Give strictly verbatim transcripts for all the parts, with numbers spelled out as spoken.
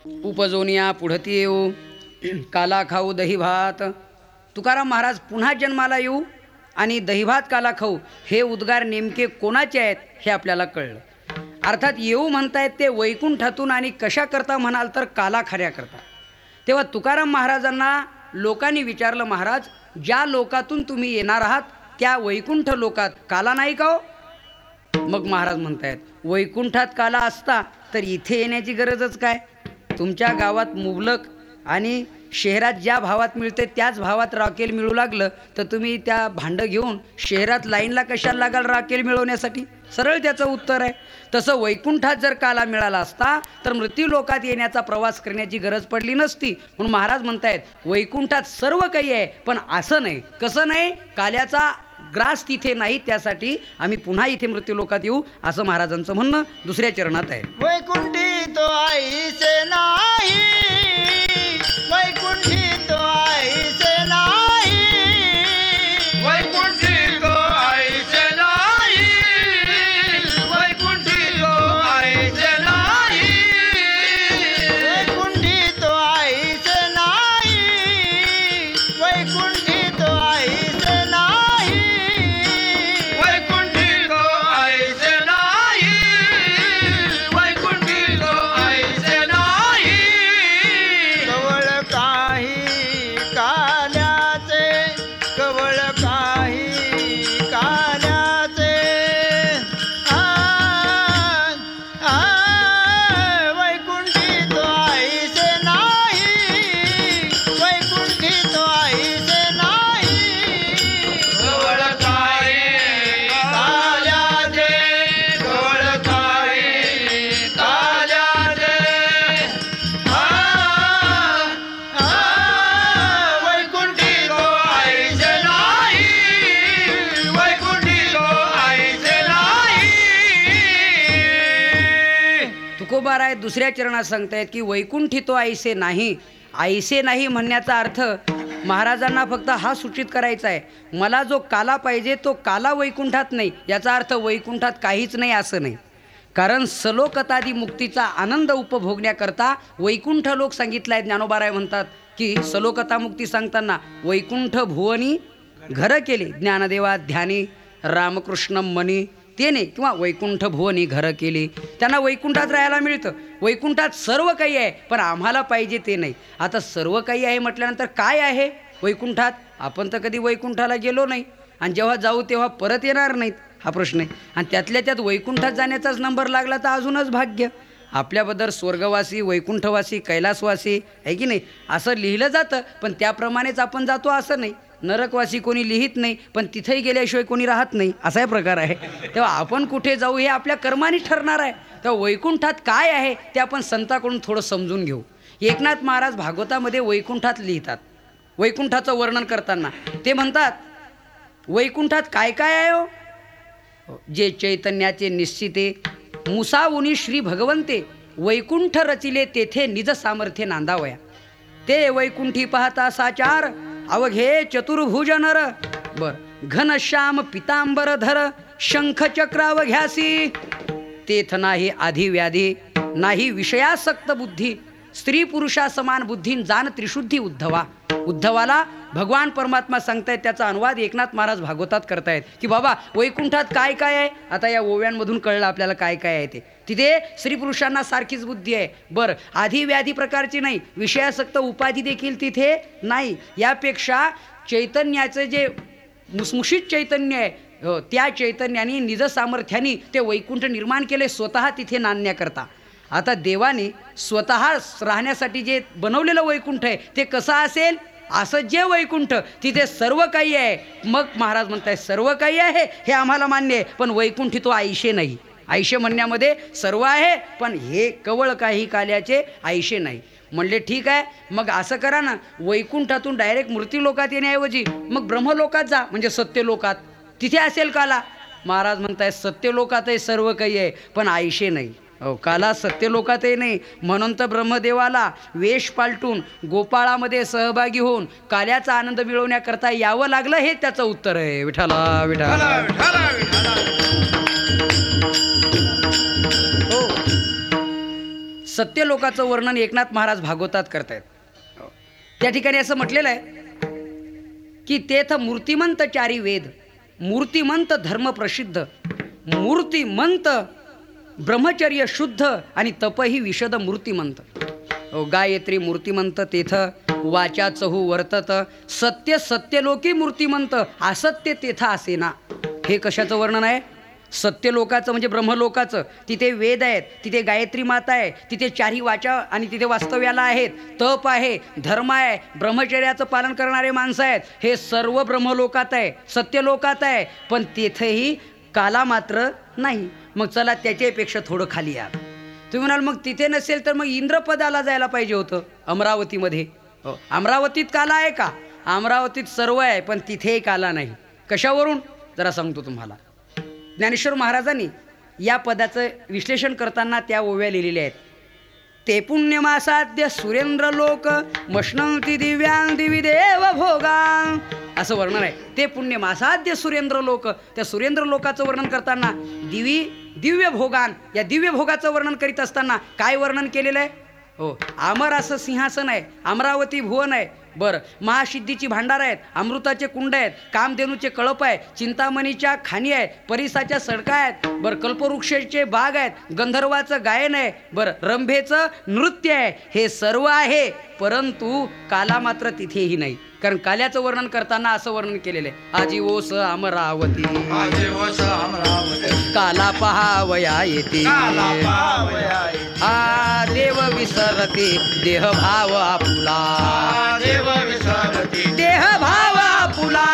उपजोनिया पुढती येऊ, काला खाऊ दही भात. तुकाराम महाराज पुन्हा जन्माला येऊ आणि दहीभात काला खाऊ हे उद्गार नेमके कोणाचे आहेत हे आपल्याला कळलं. अर्थात येऊ म्हणतायत ते वैकुंठातून आणि कशा करता म्हणाल तर काला खाण्याकरता. तेव्हा तुकाराम महाराजांना लोकांनी विचारलं, महाराज ज्या लोकातून तुम्ही येणार आहात त्या वैकुंठ लोकात काला नाही का हो? मग महाराज म्हणतायत वैकुंठात काला असता तर इथे येण्याची गरजच काय. तुमच्या गावात मुबलक आणि शहरात ज्या भावात मिळते त्याच भावात राखेल मिळू लागलं तर तुम्ही त्या भांडं घेऊन शहरात लाईनला कशाला लागाल राखेल मिळवण्यासाठी. सरळ त्याचं उत्तर आहे. तसं वैकुंठात जर काला मिळाला असता तर मृत्यू लोकात येण्याचा प्रवास करण्याची गरज पडली नसती. म्हणून महाराज म्हणतायत वैकुंठात सर्व काही आहे पण असं नाही. कसं नाही? काल्याचा ग्रास तिथे नाही, त्यासाठी आम्ही पुन्हा इथे मृत्यू लोकात येऊ असं महाराजांचं म्हणणं दुसऱ्या चरणात आहे. वैकुंठी तो आईसे नाही, वैकुंठी तो आईसे नाही, वैकुंठी तो आईसे नाही, वैकुंठी तो आईसे नाही, वैकुंठी तो आईसे नाही, वैकुंठी तो आईसे नाही, वैकुंठी तो आईसे नाही, वैकुंठी तो आईसे नाही. कवळ काही काल्याचे, कवळ काही काल्याचे, आ, आ, वैकुंठी तो आईसे नाही, वैकुंठी तो आईसे नाही, कवळ काही काल्याचे, कवळ काही काल्याचे. आ, आ, वैकुंठी तो आईसे नाही, वैकुंठी तो आईसे नाही. तुकोबाराय दुसऱ्या चरणात सांगतायत की वैकुंठी तो आईसे नाही. आईसे नाही म्हणण्याचा अर्थ महाराजांना फक्त हा सूचित करायचा आहे, मला जो काला पाहिजे तो काला वैकुंठात नाही. याचा अर्थ वैकुंठात काहीच नाही असं नाही. कारण सलोकतादी मुक्तीचा आनंद उपभोगण्याकरता वैकुंठ लोक सांगितला आहे. ज्ञानोबाराय म्हणतात की सलोकता मुक्ती सांगताना वैकुंठ भुवनी घर केले, ज्ञानदेवा ध्यानी रामकृष्ण मनी तेने, किंवा वैकुंठ भुवनी घर केली. त्यांना वैकुंठात राहायला मिळतं. वैकुंठात सर्व काही आहे पण आम्हाला पाहिजे ते नाही. आता सर्व काही आहे म्हटल्यानंतर काय आहे वैकुंठात? आपण तर कधी वैकुंठाला गेलो नाही आणि जेव्हा जाऊ तेव्हा परत येणार नाहीत हा प्रश्न आहे. आणि त्यातल्या त्यात वैकुंठात जाण्याचाच नंबर लागला तर अजूनच भाग्य. आपल्याबद्दल स्वर्गवासी, वैकुंठवासी, कैलासवासी आहे की नाही असं लिहिलं जातं, पण त्याप्रमाणेच आपण जातो असं नाही. नरकवासी कोणी लिहित नाही पण तिथेही गेल्याशिवाय कोणी राहत नाही, असाही प्रकार आहे. तेव्हा आपण कुठे जाऊ हे आपल्या कर्माने ठरणार आहे. तेव्हा वैकुंठात काय आहे ते आपण संताकडून थोडं समजून घेऊ. एकनाथ महाराज भागवतामध्ये वैकुंठात लिहितात. वैकुंठाचं वर्णन करताना ते म्हणतात वैकुंठात काय काय आहे हो? जे चैतन्याचे निश्चिते मुसावुनी श्री भगवंते, वैकुंठ रचिले तेथे निज सामर्थ्य नांदावया. ते वैकुंठी पाहता साचार अवघे चतुर्भुज नर. बर घनश्याम पितांबर धर शंख चक्राव घ्यासी. तेथ नाही आधी व्याधी नाही विषयासक्त बुद्धी, स्त्री पुरुषा समान बुद्धीन जाण त्रिशुद्धी उद्धवा. उद्धवाला भगवान परमात्मा सांगतायत, त्याचा अनुवाद एकनाथ महाराज भागवतात करतायत की बाबा वैकुंठात काय काय आहे. आता या ओव्यांमधून कळलं आपल्याला काय काय आहे ते. तिथे स्त्री पुरुषांना सारखीच बुद्धी आहे. बरं आधी व्याधी प्रकारची नाही, विषयासक्त उपाधी देखील तिथे नाही. यापेक्षा चैतन्याचं जे मुसमुशीत चैतन्य आहे त्या चैतन्याने निज सामर्थ्याने ते वैकुंठ निर्माण केले स्वतः तिथे नांदण्याकरता. आता देवाने स्वतः राहण्यासाठी जे बनवलेलं वैकुंठ आहे ते कसं असेल? असं जे वैकुंठ तिथे सर्व काही आहे. मग महाराज म्हणताय सर्व काही आहे हे आम्हाला मान्य आहे, पण वैकुंठी तो आईशे नाही. आईशे म्हणण्यामध्ये सर्व आहे पण हे कवळ काही काल्याचे आईशे नाही. म्हणले ठीक आहे, मग असं करा ना, वैकुंठातून डायरेक्ट मृत्यू लोकात येण्याऐवजी मग ब्रह्मलोकात जा, म्हणजे सत्यलोकात, तिथे असेल काला. महाराज म्हणताय सत्यलोकातही सर्व काही आहे पण आईशे नाही. हो काला सत्यलोकातही नाही. म्हणून तर ब्रह्मदेवाला वेश पालटून गोपाळामध्ये सहभागी होऊन काल्याचा आनंद मिळवण्याकरता यावं लागलं, हे त्याचं उत्तर आहे. विठाला विठाला हो सत्यलोकाचं वर्णन एकनाथ महाराज भागवतात करतायत. त्या ठिकाणी असं म्हटलेलं आहे की तेथ मूर्तिमंत चारी वेद, मूर्तिमंत धर्म प्रसिद्ध, मूर्तिमंत ब्रह्मचर्य शुद्ध आणि तपही विशद मूर्तिमंत. गायत्री मूर्तिमंत तेथ, वाचा चहू वर्तत, सत्य सत्यलोकी मूर्तिमंत, असत्य तेथ असेना. हे कशाचं वर्णन आहे? सत्यलोकाचं म्हणजे ब्रह्मलोकाचं. तिथे वेद आहेत, तिथे गायत्री माता आहे, तिथे चारही वाचा आणि तिथे वास्तव्याला आहेत, तप आहे, धर्म आहे, ब्रह्मचर्याचं पालन करणारे माणसं आहेत. हे सर्व ब्रह्मलोकात आहे, सत्यलोकात आहे. पण तेथेही काला मात्र नाही. मग चला त्याच्यापेक्षा थोडं खाली या. तुम्ही म्हणाल मग तिथे नसेल तर मग इंद्रपदाला जायला पाहिजे होतं अमरावतीमध्ये. हो, अमरावतीत काला आहे का? अमरावतीत सर्व आहे पण तिथेही काला नाही. कशावरून? जरा सांगतो तुम्हाला. ज्ञानेश्वर महाराजांनी या पदाचं विश्लेषण करताना त्या ओव्या लिहिलेल्या आहेत. ते पुण्यमासाद्य सुरेंद्र लोक मश्नंती दिव्यां दिवी देव भोगां, असं वर्णन आहे. ते पुण्यमासाद्य सुरेंद्र लोक, त्या सुरेंद्र लोकाचं वर्णन करताना दिवी दिव्य भोगान, या दिव्य भोगाचं वर्णन करीत असताना काय वर्णन केलेलं आहे? हो, अमर असं सिंहासन आहे, अमरावती भुवन आहे. बरं, महासिद्धीची भांडार आहेत, अमृताचे कुंड आहेत, कामधेनूचे कळप आहे, चिंतामणीच्या खाणी आहेत, परिसाच्या सडका आहेत. बरं, कल्पवृक्षाचे बाग आहेत, गंधर्वाचं गायन आहे. बरं, रंभेचं नृत्य आहे. हे सर्व आहे परंतु काला मात्र तिथेही नाही. कारण काल्याचं वर्णन करताना असं वर्णन केलेलं आहे. आजी ओस अमरावती, काला पहावया येते, आ देव विसरते देह भाव आपुला, देव विसरती देह भाव आपुला.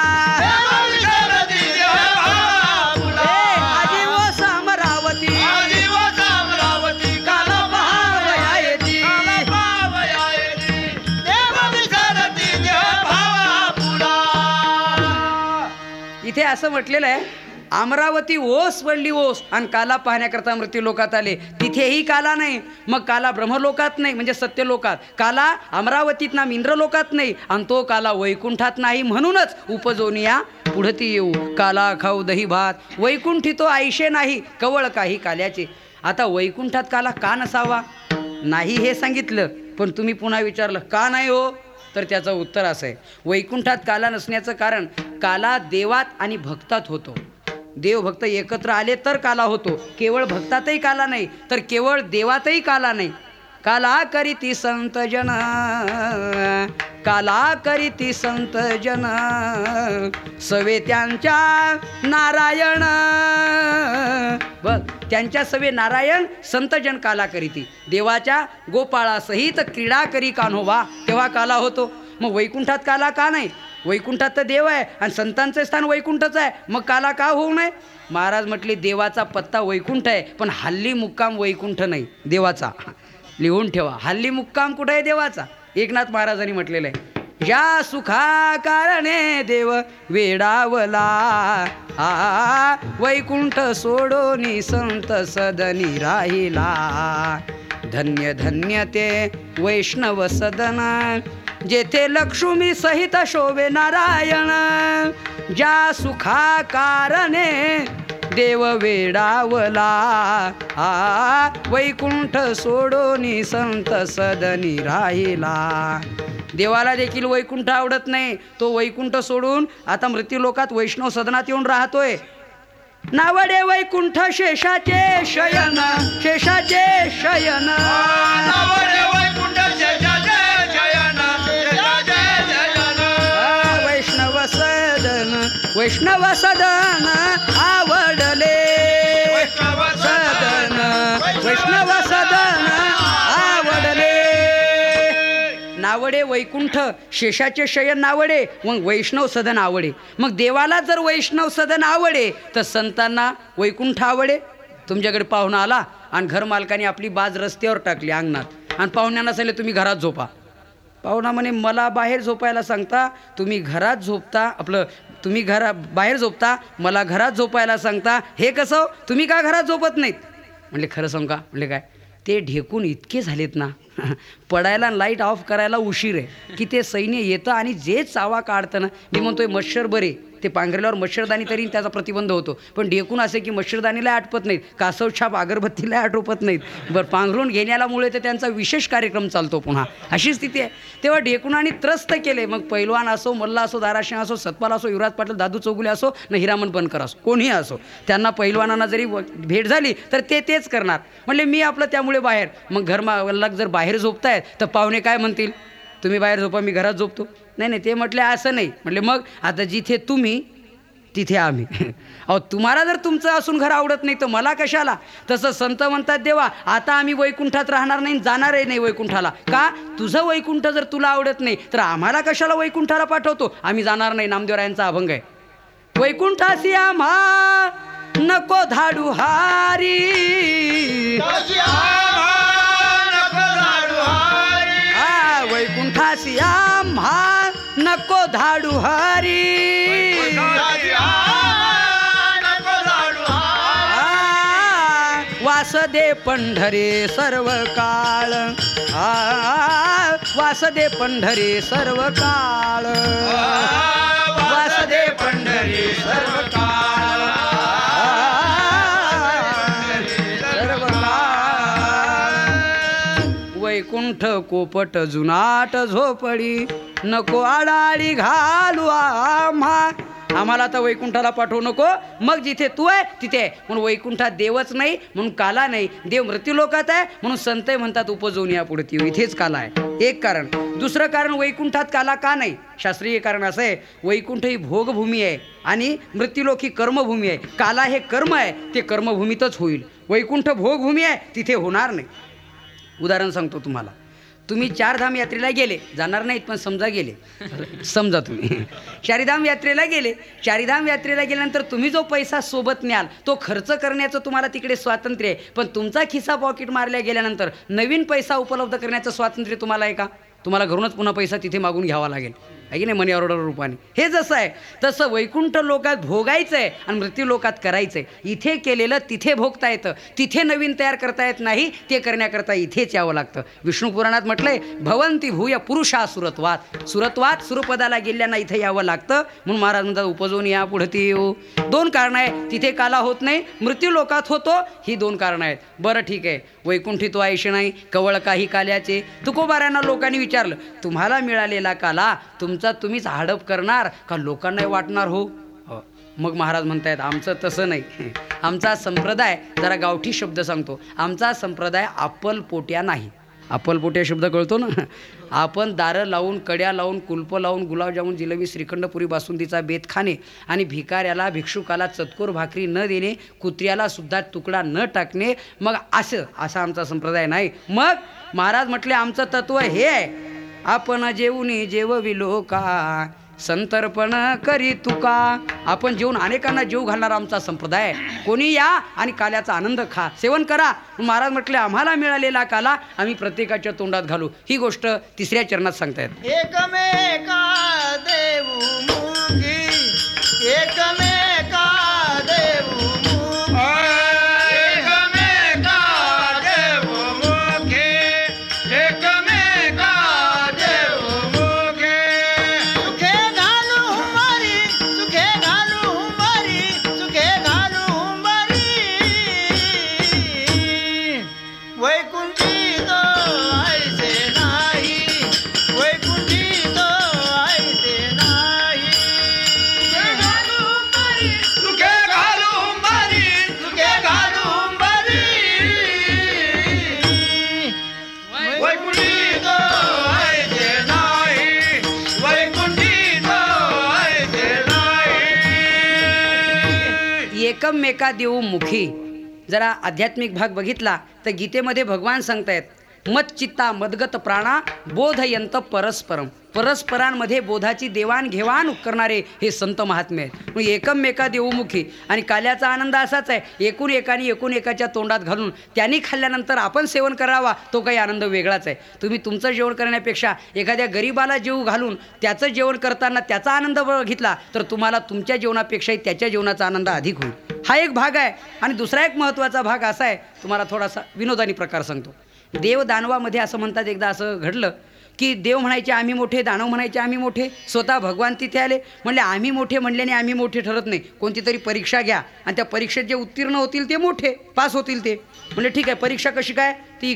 आजी ओस अमरावती, काला पहावया येते, इथे असं म्हटलेलं आहे अमरावती ओस पडली ओस आणि काला पाहण्याकरता मृत्यू लोकात आले. तिथेही काला नाही. मग काला ब्रह्मलोकात नाही म्हणजे सत्यलोकात, काला अमरावतीत ना इंद्रलोकात नाही, आणि तो काला वैकुंठात नाही. म्हणूनच उपजोनिया पुढती येऊ, काला खाऊ दही भात, वैकुंठी तो आयशे नाही, कवळ काही काल्याचे. आता वैकुंठात काला का नसावा? नाही हे सांगितलं, पण तुम्ही पुन्हा विचारलं का नाही हो, तर त्याचं उत्तर असं आहे. वैकुंठात काला नसण्याचं कारण काला देवात आणि भक्तात होतो. देव भक्त एकत्र आले तर काला होतो. केवळ भक्तातही काला नाही, तर केवळ देवातही काला नाही. काला करीती संत जन, काला करीती संत जन, सवे त्यांच्या नारायण. बघ, त्यांच्या सवे नारायण, संतजन काला करीती. देवाच्या गोपाळासहित क्रीडा करी कान्होबा, तेव्हा काला होतो. मग वैकुंठात काला का नाही? वैकुंठात तर देव आहे आणि संतांचं स्थान वैकुंठच आहे, मग काला का होऊ नये? महाराज म्हटले देवाचा पत्ता वैकुंठ आहे, पण हल्ली मुक्काम वैकुंठ नाही देवाचा. लिहून ठेवा, हल्ली मुक्काम कुठे आहे देवाचा? एकनाथ महाराजांनी म्हटलेलं आहे, या सुखा कारणे देव वेडावला, आ वैकुंठ सोडोनी संत सदनी राहिला. धन्य धन्य ते वैष्णव सदन, जेथे लक्ष्मी सहित शोभे नारायण. ज्या सुखा कारणे देव वेडावला, आ वैकुंठ सोडोनी संत सदनी राहिला. देवाला देखील वैकुंठ आवडत नाही. तो वैकुंठ सोडून आता मृत्यूलोकात वैष्णव सदनात येऊन राहतोय. नावडे वैकुंठ शेषाचे शयन, शेषाचे शयन, नावडे वैकुंठ शेषाचे शयन, शेषाचे शयन. वैष्णव सदन, वैष्णव सदन आवडले, वैष्णव सदन, वैष्णव सदन आवडले. नावडे वैकुंठ शेषाचे शयन नावडे, मग वैष्णव सदन आवडे. मग देवाला जर वैष्णव सदन आवडे तर संतांना वैकुंठ आवडे. तुमच्याकडे पाहुणा आला आणि घर मालकाने आपली बाज रस्त्यावर टाकली अंगणात, आणि पाहुण्यांना सांगितलं तुम्ही घरात झोपा. पाहुणा म्हणे मला बाहेर झोपायला सांगता, तुम्ही घरात झोपता, आपलं तुम्ही घरा बाहेर झोपता, मला घरात झोपायला सांगता, हे कसं? तुम्ही का घरात झोपत नाहीत? म्हणले खरं सांग का? म्हणले काय? ते ढेकून इतके झालेत ना, पडायला लाईट ऑफ करायला उशीर आहे की ते सैन्य येतं आणि जे चावा काढतं ना, मी म्हणतोय मच्छर बरे ते पांघरल्यावर मच्छरदाणी तरी त्याचा प्रतिबंध होतो, पण ढेकून असे की मच्छरदाणीला आटपत नाहीत, कासव छाप अगरबत्तीला आटोपत नाहीत. बरं, पांघरून घेण्यामुळे तर त्यांचा विशेष कार्यक्रम चालतो पुन्हा, अशी स्थिती आहे. तेव्हा ढेकुणाने त्रस्त केले. मग पैलवान असो, मल्ला असो, दाराशिंग असो, सतपाल असो, युवराज पाटील, दादू चौगुले असो, न हिरामन बनकर असो, कोणीही असो, त्यांना पैलवानांना जरी भेट झाली तर ते तेच करणार. म्हणले मी आपलं त्यामुळे बाहेर. मग घरमालक जर बाहेर झोपतायत तर पाहुणे काय म्हणतील, तुम्ही बाहेर झोपा मी घरात झोपतो. नाही नाही, ते म्हटले असं नाही. म्हटले मग आता जिथे तुम्ही तिथे आम्ही. अहो, तुम्हाला जर तुमचं असून घर आवडत नाही तर मला कशाला. तसं संत म्हणतात देवा आता आम्ही वैकुंठात राहणार नाही, जाणारही नाही वैकुंठाला. का, तुझं वैकुंठ जर तुला आवडत नाही तर आम्हाला कशाला वैकुंठाला पाठवतो, आम्ही जाणार नाही. नामदेवरायांचा अभंग आहे. वैकुंठासी आम्हा नको धाडू हारी, आ, वैकुंठासी आम्हा नको धाडू हारी, वास दे पंढरे सर्व काळ, आ, वास दे पंढरे सर्व काळ, वास दे पंढरे सर्व काळ, सर्व काळ. वैकुंठ कोपट जुनाट झोपडी, नको आडाळी घालू आम्हा, आम्हाला आता वैकुंठाला पाठवू नको. मग जिथे तू आहे तिथे आहे. म्हणून वैकुंठात देवच नाही म्हणून काला नाही, देव मृत्यूलोकात आहे म्हणून संत म्हणतात उपजवून या पुढे ती, इथेच काला आहे. एक कारण. दुसरं कारण, वैकुंठात काला का नाही, शास्त्रीय कारण असं आहे, वैकुंठ ही भोगभूमी आहे आणि मृत्यूलोक ही कर्मभूमी आहे. काला हे कर्म आहे, ते कर्मभूमीतच होईल. वैकुंठ भोगभूमी आहे, तिथे होणार नाही. उदाहरण सांगतो तुम्हाला. तुम्ही चारधाम यात्रेला गेले, जाणार नाहीत पण समजा गेले, समजा तुम्ही चारीधाम यात्रेला गेले. चारीधाम यात्रेला गेल्यानंतर तुम्ही जो पैसा सोबत न्याल तो खर्च करण्याचं तुम्हाला तिकडे स्वातंत्र्य आहे, पण तुमचा खिसा पॉकेट मारल्या गेल्यानंतर नवीन पैसा उपलब्ध करण्याचं स्वातंत्र्य तुम्हाला आहे का. तुम्हाला घरूनच पुन्हा पैसा तिथे मागून घ्यावा लागेल, आहे की नाही, मनी ऑर्डर रूपाने. हे जसं आहे तसं वैकुंठ लोकात भोगायचं आहे आणि मृत्यू लोकात करायचं आहे. इथे केलेलं तिथे भोगता येतं, तिथे नवीन तयार करता येत नाही, ते करण्याकरता इथेच यावं लागतं. विष्णू पुराणात म्हटलंय भवंती भूय पुरुषा सुरत्वात, सुरत्वात सुरपदाला गेल्यांना इथे यावं लागतं. म्हणून महाराज म्हणतात उपजवून या पुढे ती येऊ. दोन कारणं आहे, तिथे काला होत नाही, मृत्यू लोकात होतो, ही दोन कारणं आहेत. बरं ठीक आहे, वैकुंठी तो आयशी नाही, कवळ काही काल्याचे. तुकोबाऱ्यांना लोकांनी विचारलं तुम्हाला मिळालेला काला तुमचा तुम्हीच हडप करणार का लोकांनाही वाटणार हो. मग महाराज म्हणतायत आमचं तसं नाही, आमचा संप्रदाय, जरा गावठी शब्द सांगतो, आमचा संप्रदाय आपलपोट्या नाही. आपलपोट्या शब्द कळतो ना. आपण दारं लावून, कड्या लावून, कुलप लावून, गुलाबजामुन, जिलेबी, श्रीखंड, पुरी, बासुंदीचा बेत खाणे आणि भिकाऱ्याला, भिक्षुकाला चतकोर भाकरी न देणे, कुत्र्याला सुद्धा तुकडा न टाकणे, मग असं असा आमचा संप्रदाय नाही. मग महाराज म्हटले आमचं तत्व हे आहे, आपण जेवणी जेवविलो का, संतर्पण करी तुका. आपण जेवून अनेकांना जेव घालणारा आमचा संप्रदाय. कोणी या आणि काल्याचा आनंद खा, सेवन करा. महाराज म्हटले आम्हाला मिळालेला काला आम्ही प्रत्येकाच्या तोंडात घालू. ही गोष्ट तिसऱ्या चरणात सांगतायत. एकमेका देऊ मुखी, एकमेका देऊ मुखी, एकमेका देव मुखे, एकमेका देव मुखे. सुखे घालू हुंबारी, सुखे घालू हुंबारी, सुखे घालू हुंबारी. वैकुंठी तो ऐसे नाही, वैकुंठी तो ऐसे नाही. सुखे घालू हुंबारी, सुखे घालू हुंबारी. वैकुंठी तो ऐसे नाही, वैकुंठी तो ऐसे नाही. एकमेका देऊ मुखी. जरा आध्यात्मिक भाग बघितला तर गीतेमध्ये भगवान सांगतायत मत चित्ता मदगत प्राणा बोधयंत परस्परम. परस्परांमध्ये बोधाची देवाणघेवाण करणारे हे संत महात्मे आहेत. मग एकमेका देऊमुखी. आणि काल्याचा आनंद असाच आहे, एकूण एकाने एकूण एकाच्या तोंडात घालून त्यांनी खाल्ल्यानंतर आपण सेवन करावा, तो काही आनंद वेगळाच आहे. तुम्ही तुमचं जेवण करण्यापेक्षा एखाद्या गरीबाला जेव घालून त्याचं जेवण करताना त्याचा आनंद बघितला तर तुम्हाला तुमच्या जेवणापेक्षाही त्याच्या जेवणाचा आनंद अधिक होईल. हा एक भाग आहे. आणि दुसरा एक महत्त्वाचा भाग असा आहे, तुम्हाला थोडासा विनोदानी प्रकार सांगतो. देवदानवामध्ये असं म्हणतात, एकदा असं घडलं की देव म्हणायचे आम्ही मोठे, दानव म्हणायचे आम्ही मोठे, स्वतः भगवान तिथे आले, म्हणले आम्ही मोठे म्हणल्याने आम्ही मोठे ठरत नाही, कोणती तरी परीक्षा घ्या आणि त्या परीक्षेत जे उत्तीर्ण होतील ते मोठे, पास होतील ते. म्हणले ठीक आहे, परीक्षा कशी काय, ती